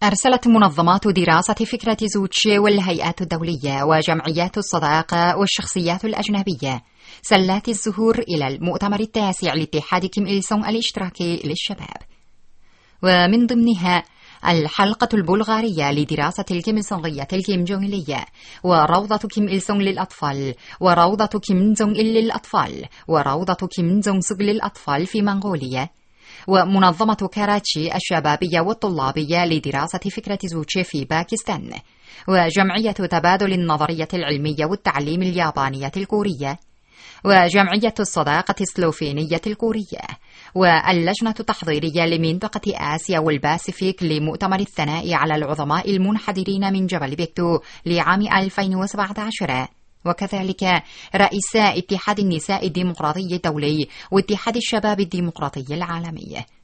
أرسلت منظمات دراسة فكرة زوتشي والهيئات الدولية وجمعيات الصداقة والشخصيات الأجنبية سلات الزهور إلى المؤتمر التاسع لاتحاد كيم إل سونغ الاشتراكي للشباب، ومن ضمنها الحلقة البلغارية لدراسة الكيم سونغية الكيم جونغيلية، وروضة كيم إل سونغ للأطفال، وروضة كيم جونغ إل للأطفال، وروضة كيم جونغ سوغ للأطفال في منغوليا، ومنظمة كاراتشي الشبابية والطلابية لدراسة فكرة زوتشي في باكستان، وجمعية تبادل النظرية العلمية والتعليم اليابانية الكورية، وجمعية الصداقة السلوفينية الكورية، واللجنة التحضيرية لمنطقة آسيا والباسيفيك لمؤتمر الثناء على العظماء المنحدرين من جبل بيكتو لعام 2017، وكذلك رئيسا اتحاد النساء الديمقراطي الدولي واتحاد الشباب الديمقراطي العالمي.